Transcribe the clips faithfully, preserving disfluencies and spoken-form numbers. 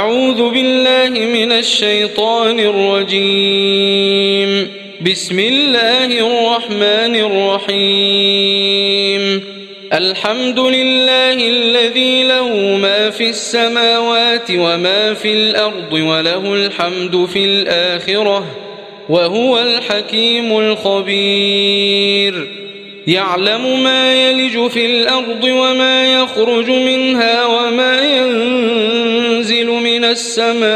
أعوذ بالله من الشيطان الرجيم. بسم الله الرحمن الرحيم. الحمد لله الذي له ما في السماوات وما في الأرض وله الحمد في الآخرة وهو الحكيم الخبير. يعلم ما يلج في الأرض وما يخرج منها وما ينزل من السماء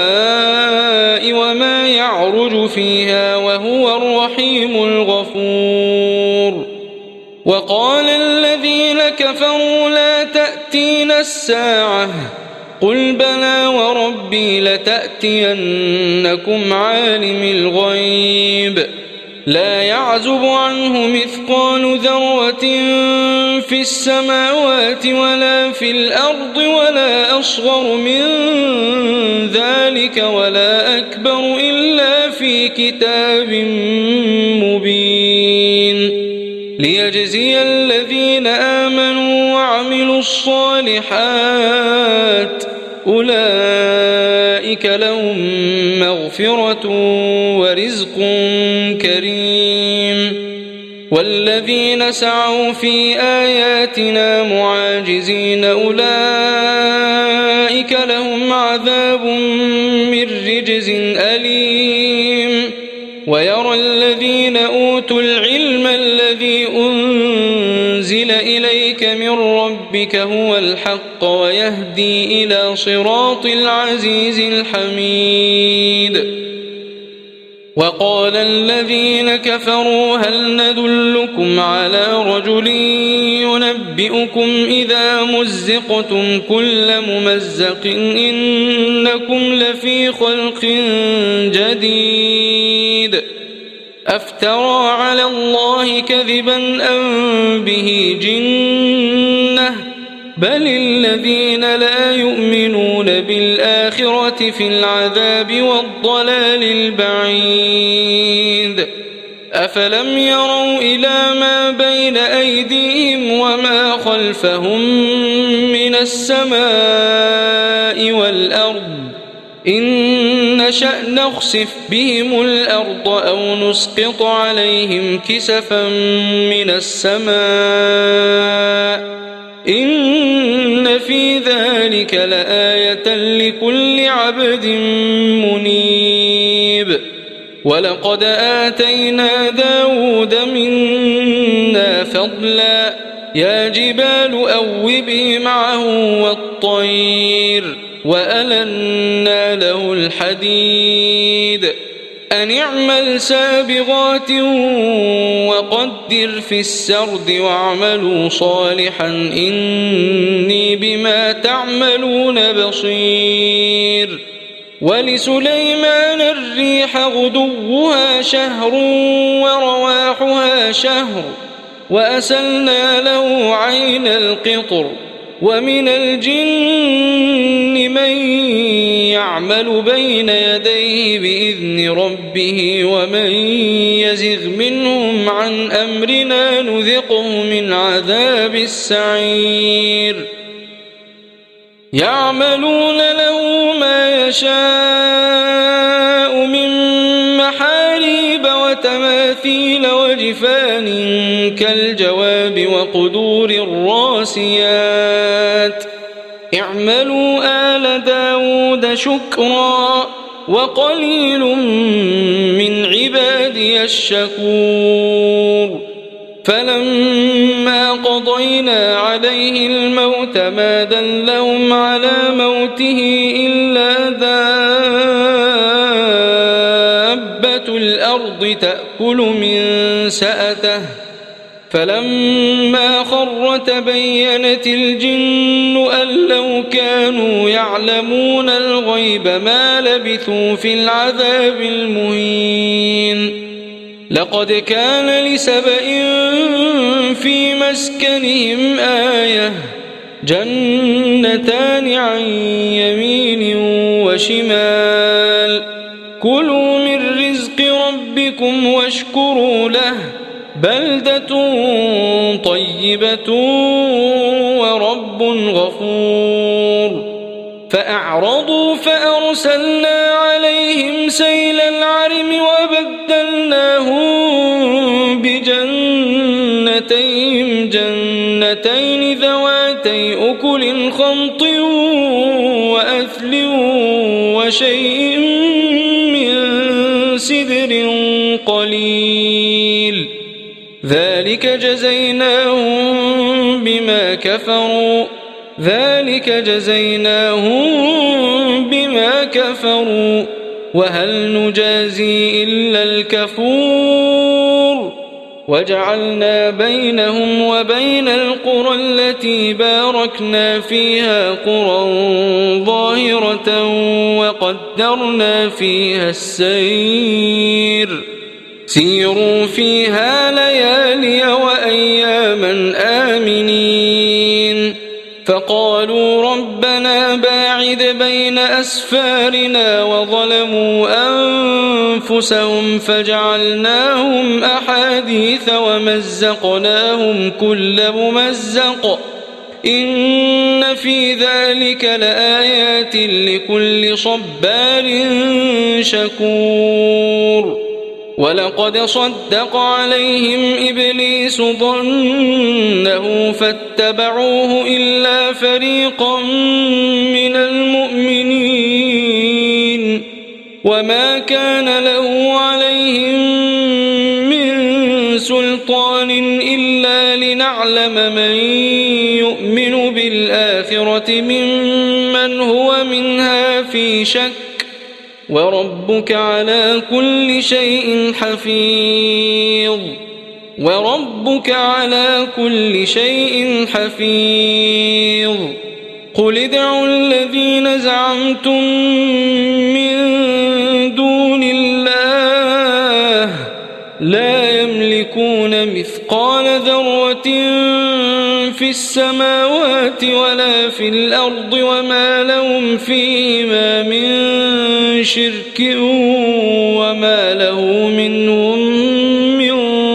وما يعرج فيها وهو الرحيم الغفور. وقال الذين كفروا لا تأتينا الساعة قل بلى وربي لتأتينكم عالم الغيب لا يعزب عنه مثقال ذرة في السماوات ولا في الأرض ولا أصغر من ذلك ولا أكبر إلا في كتاب مبين ليجزي الذين آمنوا وعملوا الصالحات أولئك لهم مغفرة ورزق كريم. والذين سعوا في آياتنا معاجزين أولئك لهم عذاب من رجز أليم. ويرى الذين أوتوا العلم الذي أنزل إليك من ربك هو الحق ويهدي إلى صراط العزيز الحميد. وقال الذين كفروا هل ندلكم على رجل ينبئكم إذا مزقتم كل ممزق إنكم لفي خلق جديد أفترى على الله كذبا أم به جنة بل الذين لا يؤمنون بالآخرة في العذاب والضلال البعيد. أفلم يروا إلى ما بين أيديهم وما خلفهم من السماء والأرض إن نشأ نخسف بهم الأرض أو نسقط عليهم كسفا من السماء إن في ذلك لآية لكل عبد منيب. ولقد آتينا داود منا فضلا يا جبال أوبي معه والطير وألنا له الحديد أن اعمل سابغات وقدر في السرد واعملوا صالحا إني بما تعملون بصير. ولسليمان الريح غدوها شهر ورواحها شهر وأسلنا له عين القطر ومن الجن من يعمل بين يديه بإذن ربه ومن يزغ منهم عن أمرنا نذقه من عذاب السعير. يعملون له ما يشاء من محاريب وتماثيل وجفان كالجواب وقدور الراسيات اعملوا آل داود شكرا وقليل من عبادي الشكور. فلما قضينا عليه الموت ما دلهم على موته إلا دابة الأرض تأكل من سأته فلما خر تبينت الجن أن لو كانوا يعلمون الغيب ما لبثوا في العذاب المهين. لقد كان لسبإ في مسكنهم آية جنتان عن يمين وشمال كلوا من رزق ربكم واشكروا له بلدة طيبة ورب غفور. فأعرضوا فأرسلنا عليهم سيل العرم وبدلناهم بجنتيهم جنتين ذواتي أكل خمط وأثل وشيء من سدر قليل ذلك جزيناهم بما كفروا ذلك جزيناهم بما كفروا وهل نجازي إلا الكفور وجعلنا بينهم وبين القرى التي باركنا فيها قرى ظاهرة وقدرنا فيها السير سيروا فيها ليالي وأياما آمنين فقالوا ربنا باعد بين أسفارنا وظلموا أنفسهم فجعلناهم أحاديث ومزقناهم كل ممزق إن في ذلك لآيات لكل صبار شكور ولقد صدق عليهم إبليس ظنه فاتبعوه إلا فريقا من المؤمنين وما كان له عليهم من سلطان إلا لنعلم من يؤمن بالآخرة ممن هو منها في شك وربك على كل شيء حفيظ وربك على كل شيء حفيظ قل ادعوا الذين زعمتم من دون الله لا يملكون مثقال ذرة في السماوات ولا في الأرض وما لهم فيهما من شرك وما له منهم من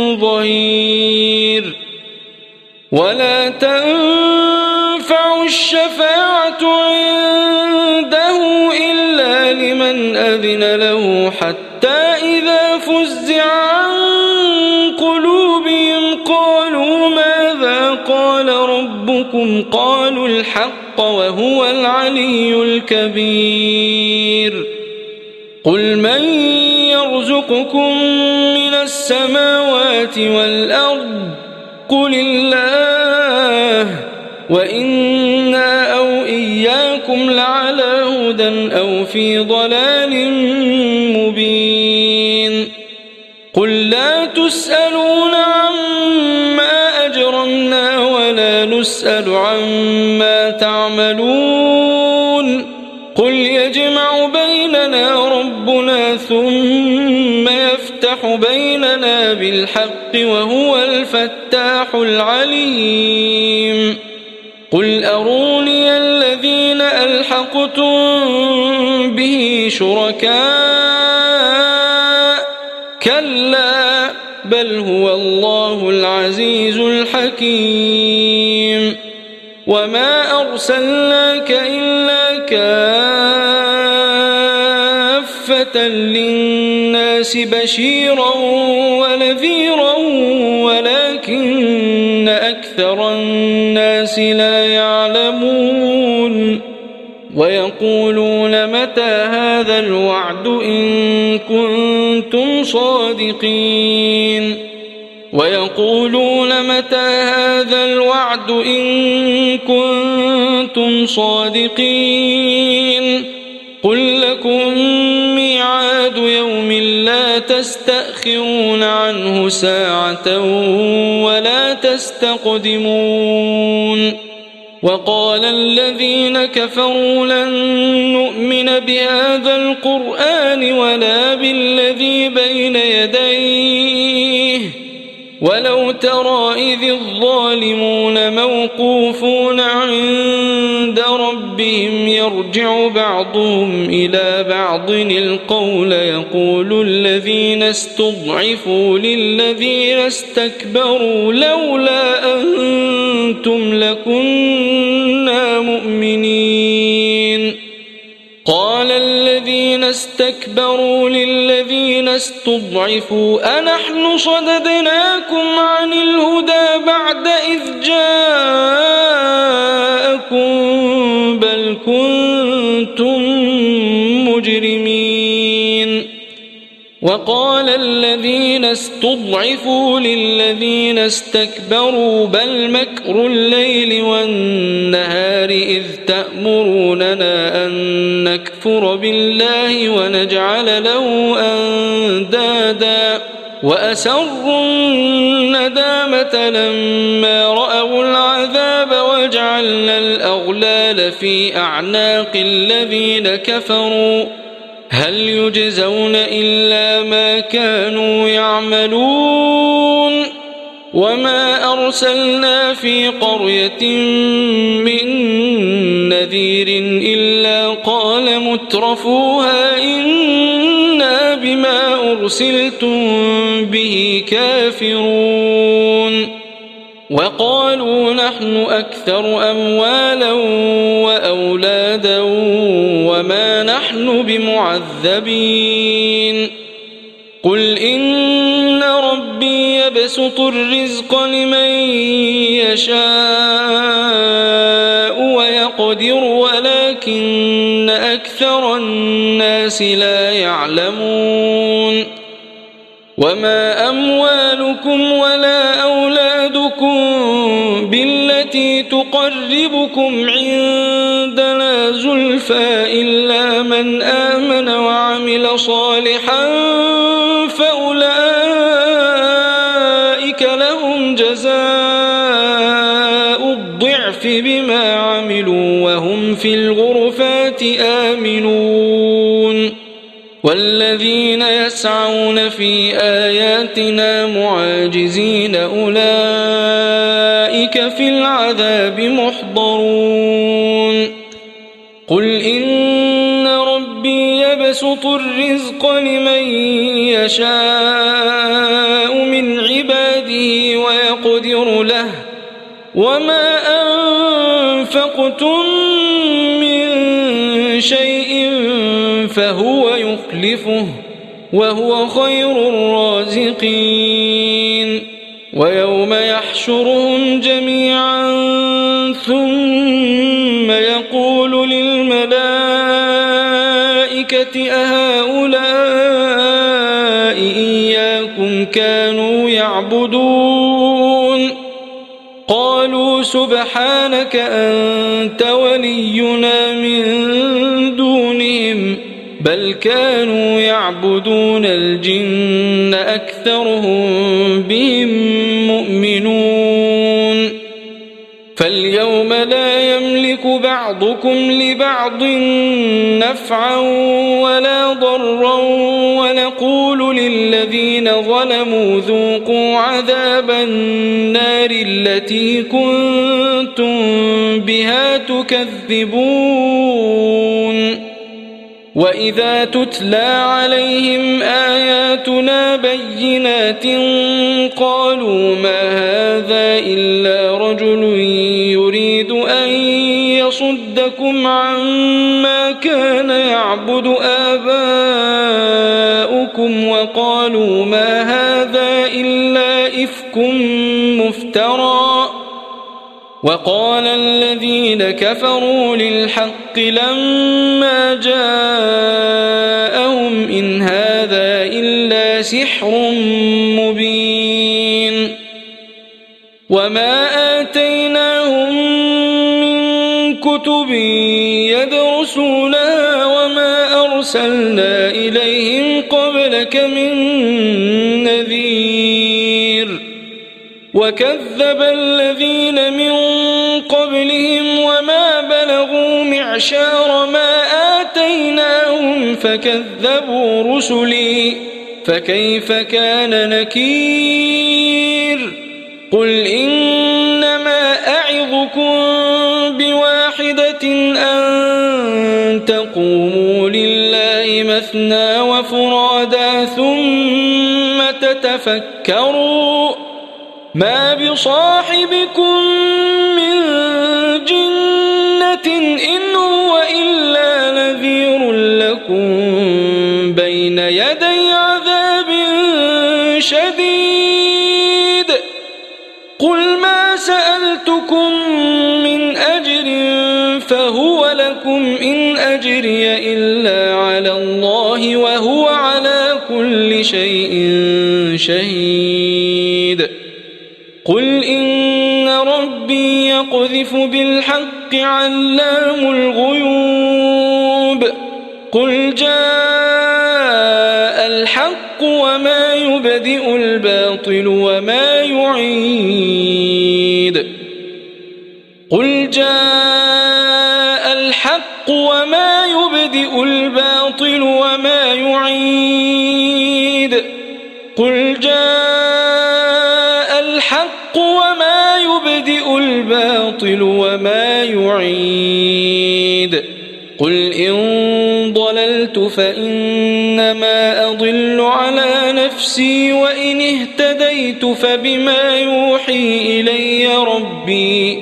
ظهير ولا تنفع الشفاعة عنده إلا لمن أذن له حتى إذا فزع عن قلوبهم قالوا ماذا قال ربكم قالوا الحق وهو العلي الكبير قل من يرزقكم من السماوات والأرض قل الله وإنا أو إياكم لعلى هدى أو في ضلال مبين قل لا تسألون عما أجرمنا ولا نسأل عما تعملون قل يجمع بيننا ربنا ثم يفتح بيننا بالحق وهو الفتاح العليم قل أروني الذين ألحقتم به شركاء كلا بل هو الله العزيز الحكيم وما أرسلناك إلا كافة للناس بشيرا ونذيرا ولكن أكثر الناس لا يعلمون ويقولون متى هذا الوعد إن كنتم صادقين ويقولون متى هذا الوعد إن كنتم صادقين قل لكم ميعاد يوم لا تستأخرون عنه ساعة ولا تستقدمون وقال الذين كفروا لن نؤمن بهذا القرآن ولا بالذي بين يديه ولو ترى إذ الظالمون موقوفون عند ربهم يرجع بعضهم إلى بعض القول يقول الذين استضعفوا للذين استكبروا لولا أنتم لكنا مؤمنين قال الذين استكبروا للذين استضعفوا أنحن صددناكم عن الهدى بعد إذ جاءكم بل كنتم مجرمين وقال الذين استضعفوا للذين استكبروا بل مكر الليل والنهار إذ تأمروننا أن نكفر بالله ونجعل له أندادا وأسروا الندامة لما رأوا العذاب وجعلنا الأغلال في أعناق الذين كفروا هل يجزون إلا ما كانوا يعملون وما أرسلنا في قرية من نذير إلا قال مترفوها إنا بما أرسلتم به كافرون وقالوا نحن أكثر أموالا وأولادا وما نحن بمعذبين قل إن ربي يبسط الرزق لمن يشاء ويقدر ولكن أكثر الناس لا يعلمون وما أموالكم ولا أولادكم بالتي تقربكم عندنا زلفى إلا من آمن وعمل صالحا فأولئك لهم جزاء الضعف بما عملوا وهم في الغرفات آمنون والذين يسعون في آياتنا معاجزين أولئك في العذاب محضرون قل إن ربي يبسط الرزق لمن يشاء من عباده ويقدر له وما أنفقتم من شيء فهو يخلفه وهو خير الرازقين ويوم يحشرهم جميعا ثم يقول للملائكة أهؤلاء إياكم كانوا يعبدون قالوا سبحانك أنت ولينا من دونهم بل كانوا يعبدون الجن أكثرهم بهم مؤمنون فاليوم لا يملك بعضكم لبعض نفعا ولا ضرا ونقول للذين ظلموا ذوقوا عذاب النار التي كنتم بها تكذبون وإذا تتلى عليهم آياتنا بينات قالوا ما هذا إلا رجل يريد أن يصدكم عما كان يعبد آباؤكم وقالوا ما هذا إلا إفك مفترى وقال الذين كفروا للحق لما جاءهم إن هذا إلا سحر مبين وما آتيناهم من كتب يدرسونها وما أرسلنا إليهم قبلك من نذير وكذب الذين من قبلهم وما بلغوا معشار ما آتيناهم فكذبوا رسلي فكيف كان نكير قل إنما أعظكم بواحدة أن تقوموا لله مثنى وفرادا ثم تتفكروا ما بصاحبكم من جنة إن هو إلا نذير لكم بين يدي عذاب شديد قل ما سألتكم من أجر فهو لكم إن أجري إلا على الله وهو على كل شيء شهيد قل إن ربي يقذف بالحق علام الغيوب قل جاء الحق وما يبدئ الباطل وما يعيد قل جاء الحق وما يبدئ الباطل وما يعيد قل جاء الحق وما يبدئ الباطل وما يعيد قل إن ضللت فإنما أضل على نفسي وإن اهتديت فبما يوحي إلي ربي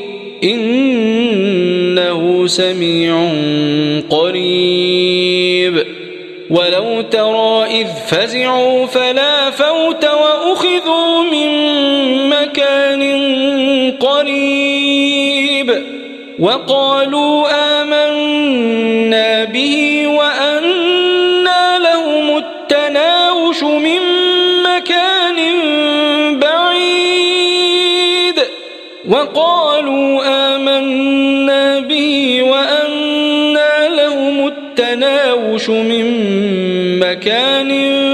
إنه سميع قريب ولو ترى إذ فزعوا فلا فوت وأخذوا من مكان قريب وقالوا آمنا به وأنى لهم التناوش من مكان بعيد وقالوا آمنا به وأنى لهم التناوش من مكان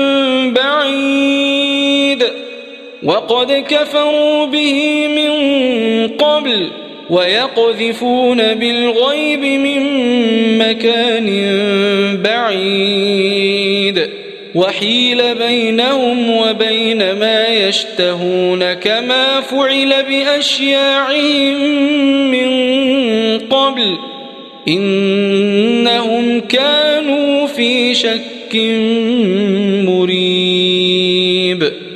بعيد وقد كفروا به من قبل ويقذفون بالغيب من مكان بعيد وحيل بينهم وبين ما يشتهون كما فعل بأشياعهم من قبل إنهم كانوا في شك مريب.